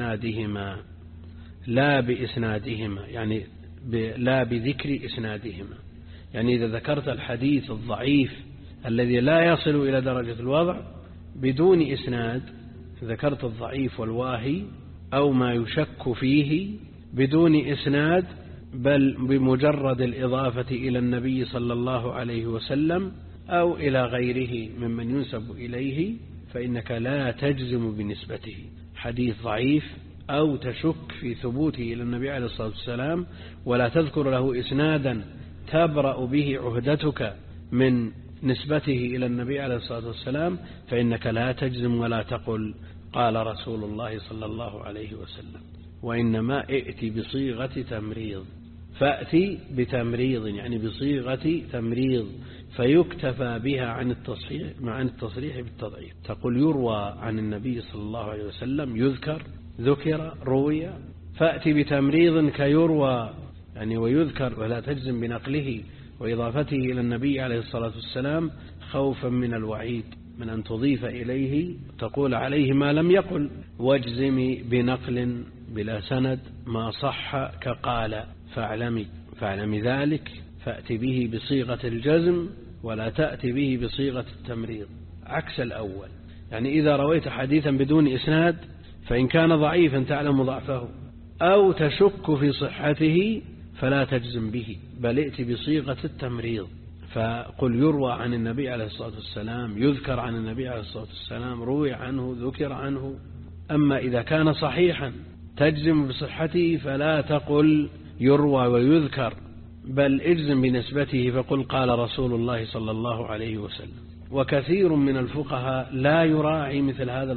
بإسنادهما يعني لا بذكر إسنادهما. يعني إذا ذكرت الحديث الضعيف الذي لا يصل إلى درجة الوضع بدون إسناد، ذكرت الضعيف والواهي أو ما يشك فيه بدون إسناد، بل بمجرد الإضافة إلى النبي صلى الله عليه وسلم أو إلى غيره ممن ينسب إليه، فإنك لا تجزم بنسبته. حديث ضعيف أو تشك في ثبوته إلى النبي عليه الصلاة والسلام ولا تذكر له إسنادا تبرأ به عهدتك من نسبته إلى النبي عليه الصلاة والسلام، فإنك لا تجزم ولا تقل قال رسول الله صلى الله عليه وسلم، وإنما ائتي بصيغة تمريض. فأتي بتمريض يعني بصيغة تمريض فيكتفى بها عن التصريح بالتضعيف. تقول يروى عن النبي صلى الله عليه وسلم، ذكر روي، فأتي بتمريض كيروى يعني ويذكر، ولا تجزم بنقله وإضافته إلى النبي عليه الصلاة والسلام خوفا من الوعيد من أن تضيف إليه تقول عليه ما لم يقل. واجزمي بنقل بلا سند ما صح كقال فاعلمي ذلك، فأتي به بصيغة الجزم ولا تأتي به بصيغة التمريض عكس الأول. يعني إذا رويت حديثا بدون إسناد فإن كان ضعيفا تعلم ضعفه أو تشك في صحته فلا تجزم به، بل ائت بصيغة التمريض. فقل يروى عن النبي عليه الصلاة والسلام، يذكر عن النبي عليه الصلاة والسلام، روي عنه، ذكر عنه. أما إذا كان صحيحا تجزم بصحته فلا تقل يروى ويذكر، بل اجزم بنسبته فقل قال رسول الله صلى الله عليه وسلم. وكثير من الفقهاء لا يراعي مثل هذا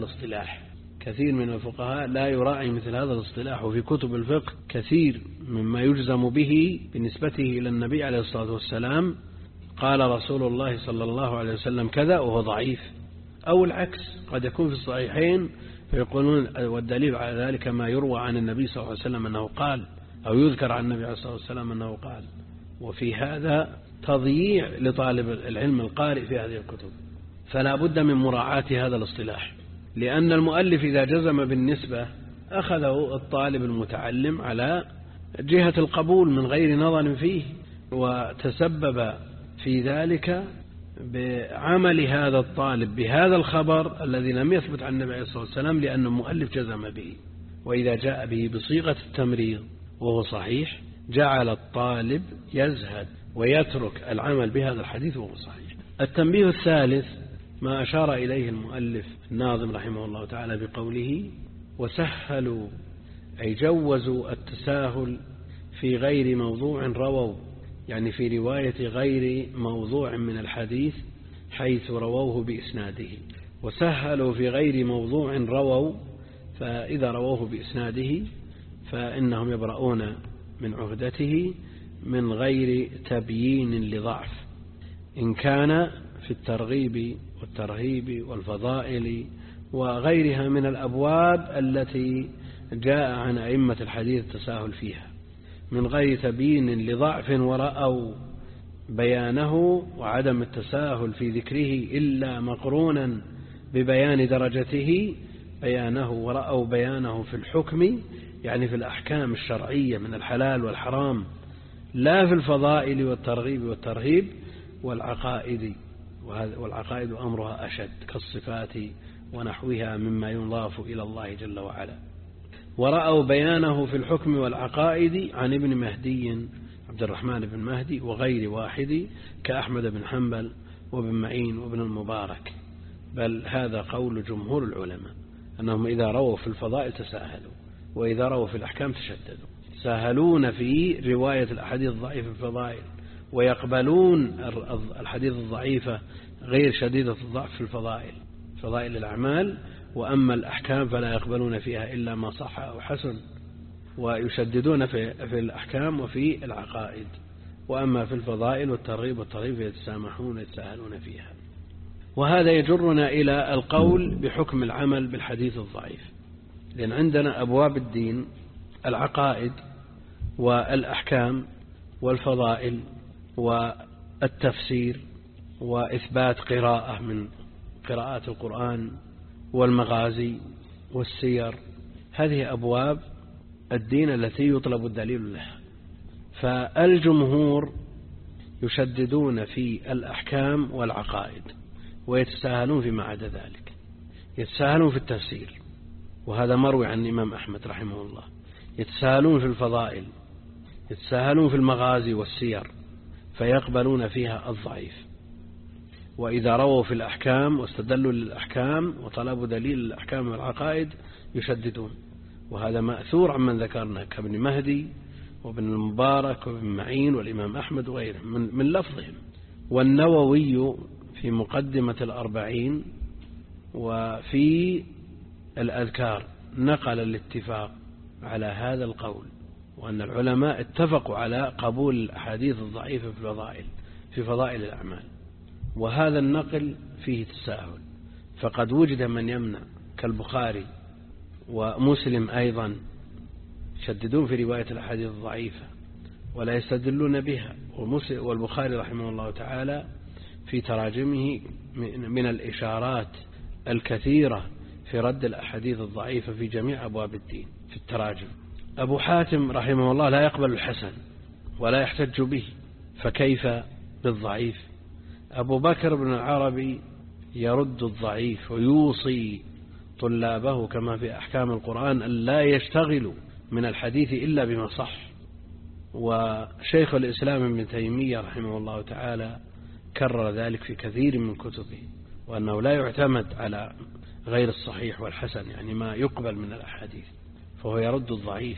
الاصطلاح، وفي كتب الفقه كثير مما يجزم به بنسبته إلى النبي عليه الصلاة والسلام قال رسول الله صلى الله عليه وسلم كذا وهو ضعيف، أو العكس قد يكون في الصحيحين فيقولون والدليل على ذلك ما يروى عن النبي صلى الله عليه وسلم أنه قال، أو يذكر عن النبي عليه الصلاة والسلام أنه قال. وفي هذا تضييع لطالب العلم القارئ في هذه الكتب، فلا بد من مراعاة هذا الاصطلاح، لأن المؤلف إذا جزم بالنسبة أخذه الطالب المتعلم على جهة القبول من غير نظر فيه، وتسبب في ذلك بعمل هذا الطالب بهذا الخبر الذي لم يثبت عن النبي عليه الصلاة والسلام لأن المؤلف جزم به. وإذا جاء به بصيغة التمريض وهو صحيح جعل الطالب يزهد ويترك العمل بهذا الحديث وهو صحيح. التنبيه الثالث ما أشار إليه المؤلف الناظم رحمه الله تعالى بقوله وسهلوا، أي جوزوا التساهل في غير موضوع رووا، يعني في رواية غير موضوع من الحديث حيث رووه بإسناده. وسهلوا في غير موضوع رووا، فإذا رووه بإسناده فإنهم يبرؤون من عهدته من غير تبيين لضعف، إن كان في الترغيب والترهيب والفضائل وغيرها من الأبواب التي جاء عن أئمة الحديث التساهل فيها، من غير تبيين لضعف ورأوا بيانه، وعدم التساهل في ذكره إلا مقرونا ببيان درجته بيانه، ورأوا بيانه في الحكم يعني في الأحكام الشرعية من الحلال والحرام، لا في الفضائل والترغيب والترهيب والعقائد أمرها أشد كالصفات ونحوها مما يضاف إلى الله جل وعلا. ورأوا بيانه في الحكم والعقائد عن ابن مهدي عبد الرحمن بن مهدي وغير واحد كأحمد بن حنبل وابن معين وابن المبارك. بل هذا قول جمهور العلماء أنهم إذا رووا في الفضائل تساهلوا، وإذا رووا في الأحكام تشددوا. ساهلون في رواية الأحاديث الضعيفة في الفضائل، ويقبلون الحديث الضعيفة غير شديدة الضعف في الفضائل، فضائل الأعمال، وأما الأحكام فلا يقبلون فيها إلا ما صح أو حسن، ويشددون في الأحكام وفي العقائد، وأما في الفضائل والترغيب والترهيب يتسامحون يتساهلون فيها. وهذا يجرنا إلى القول بحكم العمل بالحديث الضعيف، لأن عندنا أبواب الدين: العقائد والأحكام والفضائل والتفسير وإثبات قراءة من قراءات القرآن والمغازي والسير. هذه أبواب الدين التي يطلب الدليل لها. فالجمهور يشددون في الأحكام والعقائد ويتساهلون فيما عدا ذلك. يتساهلون في التفسير، وهذا مروي عن الإمام أحمد رحمه الله. يتساهلون في الفضائل، يتساهلون في المغازي والسير، فيقبلون فيها الضعيف. وإذا رووا في الأحكام واستدلوا للأحكام وطلبوا دليل الأحكام والعقائد يشددون، وهذا مأثور عمن ذكرنا كابن مهدي وابن المبارك وابن معين والإمام أحمد وغيرهم من لفظهم. والنووي في مقدمة الأربعين وفي الأذكار نقل الاتفاق على هذا القول، وأن العلماء اتفقوا على قبول الأحاديث الضعيفة في فضائل الأعمال. وهذا النقل فيه تساهل، فقد وجد من يمنع كالبخاري ومسلم أيضا يشددون في رواية الأحاديث الضعيفة ولا يستدلون بها. والبخاري رحمه الله تعالى في تراجمه من الإشارات الكثيرة في رد الأحاديث الضعيفة في جميع أبواب الدين في التراجم. أبو حاتم رحمه الله لا يقبل الحسن ولا يحتج به، فكيف بالضعيف؟ أبو بكر بن العربي يرد الضعيف ويوصي طلابه كما في أحكام القرآن أن لا يشتغلوا من الحديث إلا بما صح. وشيخ الإسلام ابن تيمية رحمه الله تعالى كرر ذلك في كثير من كتبه، وأنه لا يعتمد على غير الصحيح والحسن، يعني ما يقبل من الأحاديث، فهو يرد الضعيف.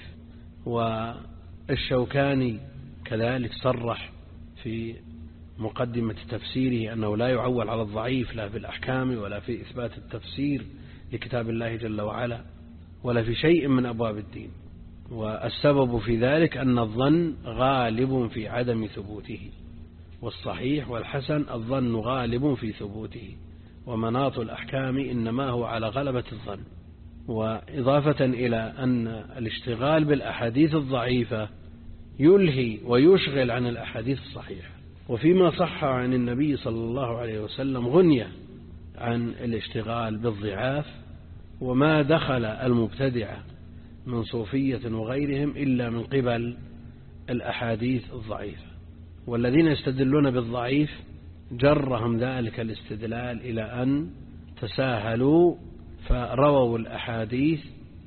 والشوكاني كذلك صرح في مقدمة تفسيره أنه لا يعول على الضعيف لا في الأحكام ولا في إثبات التفسير لكتاب الله جل وعلا ولا في شيء من أبواب الدين. والسبب في ذلك أن الظن غالب في عدم ثبوته، والصحيح والحسن الظن غالب في ثبوته، ومناط الأحكام إنما هو على غلبة الظن. وإضافة إلى أن الاشتغال بالأحاديث الضعيفة يلهي ويشغل عن الأحاديث الصحيحة. وفيما صح عن النبي صلى الله عليه وسلم غنية عن الاشتغال بالضعاف، وما دخل المبتدعة من صوفية وغيرهم إلا من قبل الأحاديث الضعيفة. والذين يستدلون بالضعيف جرهم ذلك الاستدلال إلى أن تساهلوا فرووا الأحاديث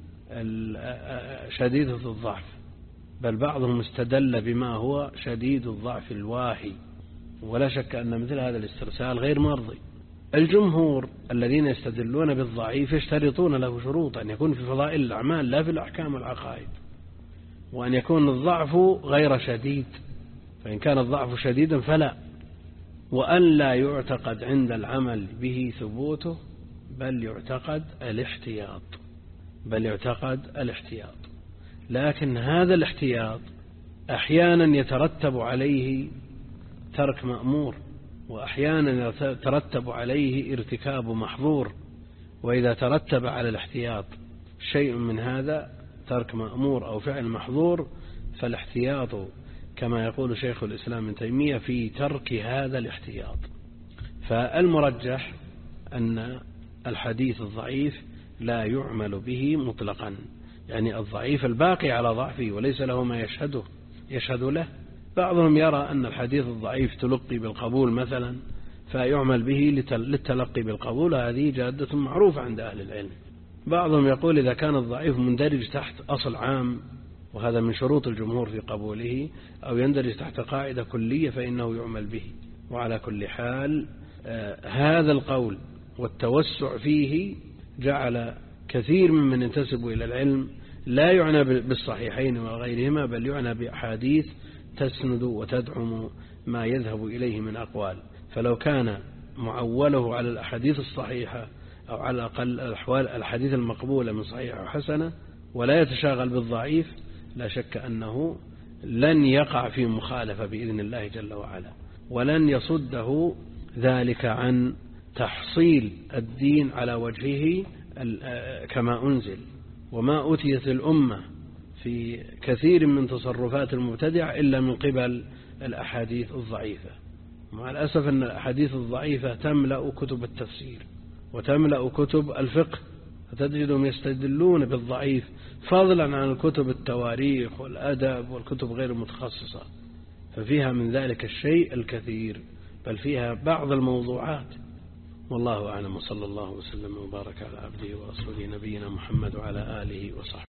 شديدة الضعف، بل بعضهم استدل بما هو شديد الضعف الواهي، ولا شك أن مثل هذا الاسترسال غير مرضي. الجمهور الذين يستدلون بالضعيف يشترطون له شروط: أن يكون في فضائل الأعمال لا في الأحكام والعقائد، وأن يكون الضعف غير شديد، فإن كان الضعف شديدا فلا، وأن لا يعتقد عند العمل به ثبوته، بل يعتقد الاحتياط. لكن هذا الاحتياط أحيانا يترتب عليه ترك مأمور، وأحيانا يترتب عليه ارتكاب محظور. وإذا ترتب على الاحتياط شيء من هذا، ترك مأمور أو فعل محظور، فالاحتياط كما يقول شيخ الإسلام ابن تيمية في ترك هذا الاحتياط. فالمرجح أن الحديث الضعيف لا يعمل به مطلقا، يعني الضعيف الباقي على ضعفه وليس له ما يشهد له. بعضهم يرى أن الحديث الضعيف تلقي بالقبول مثلا، فيعمل به للتلقي بالقبول، هذه جادة معروفة عند أهل العلم. بعضهم يقول إذا كان الضعيف مندرج تحت أصل عام، وهذا من شروط الجمهور في قبوله، أو يندرج تحت قاعدة كلية، فإنه يعمل به. وعلى كل حال هذا القول والتوسع فيه جعل كثير ممن ينتسب إلى العلم لا يعنى بالصحيحين وغيرهما، بل يعنى بأحاديث تسند وتدعم ما يذهب إليه من أقوال. فلو كان معوله على الأحاديث الصحيحة أو على الأقل الحديث المقبولة من صحيحة وحسنة ولا يتشاغل بالضعيف، لا شك أنه لن يقع في مخالفة بإذن الله جل وعلا، ولن يصده ذلك عن تحصيل الدين على وجهه كما أنزل. وما أتيت الأمة في كثير من تصرفات المبتدع إلا من قبل الأحاديث الضعيفة. مع الأسف أن الأحاديث الضعيفة تملأ كتب التفسير وتملأ كتب الفقه، فتجدهم يستدلون بالضعيف فضلا عن الكتب التواريخ والأدب والكتب غير المتخصصة، ففيها من ذلك الشيء الكثير، بل فيها بعض الموضوعات. والله أعلم، صلى الله وسلم وبارك على عبده ورسوله نبينا محمد وعلى آله وصحبه.